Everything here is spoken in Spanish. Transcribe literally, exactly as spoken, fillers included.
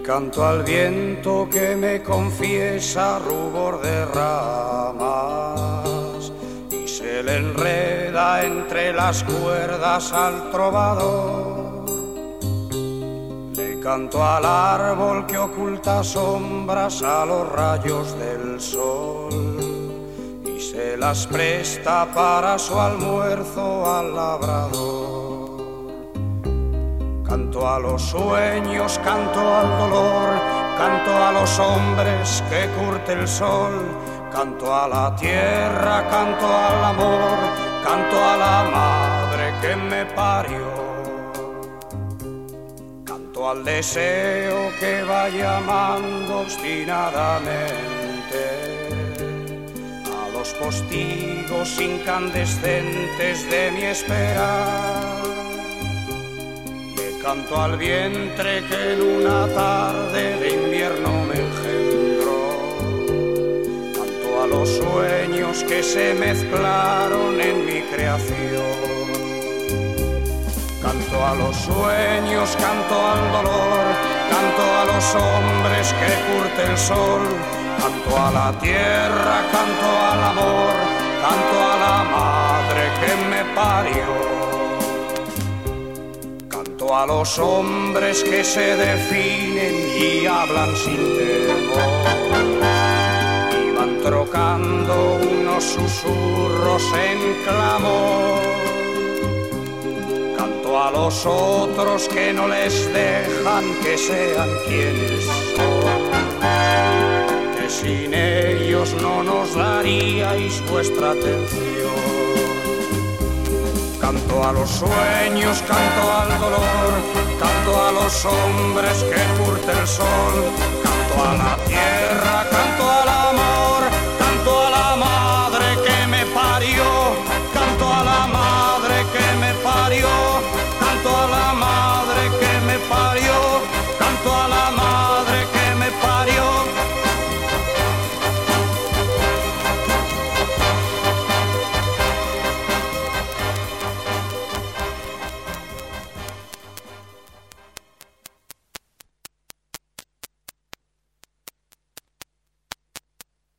Canto al viento que me confiesa rubor de ramas y se le enreda entre las cuerdas al trovador. Le canto al árbol que oculta sombras a los rayos del sol y se las presta para su almuerzo al labrador. Canto a los sueños, canto al dolor, canto a los hombres que curte el sol, canto a la tierra, canto al amor, canto a la madre que me parió, canto al deseo que va llamando obstinadamente a los postigos incandescentes de mi esperar. Canto al vientre que en una tarde de invierno me engendró. Canto a los sueños que se mezclaron en mi creación. Canto a los sueños, canto al dolor, canto a los hombres que curte el sol. Canto a la tierra, canto al amor, canto a la madre que me parió. A los hombres que se definen y hablan sin temor y van trocando unos susurros en clamor. Canto a los otros que no les dejan que sean quienes son, que sin ellos no nos daríais vuestra atención. Canto a los sueños, canto al dolor, canto a los hombres que curte el sol, canto a la tierra,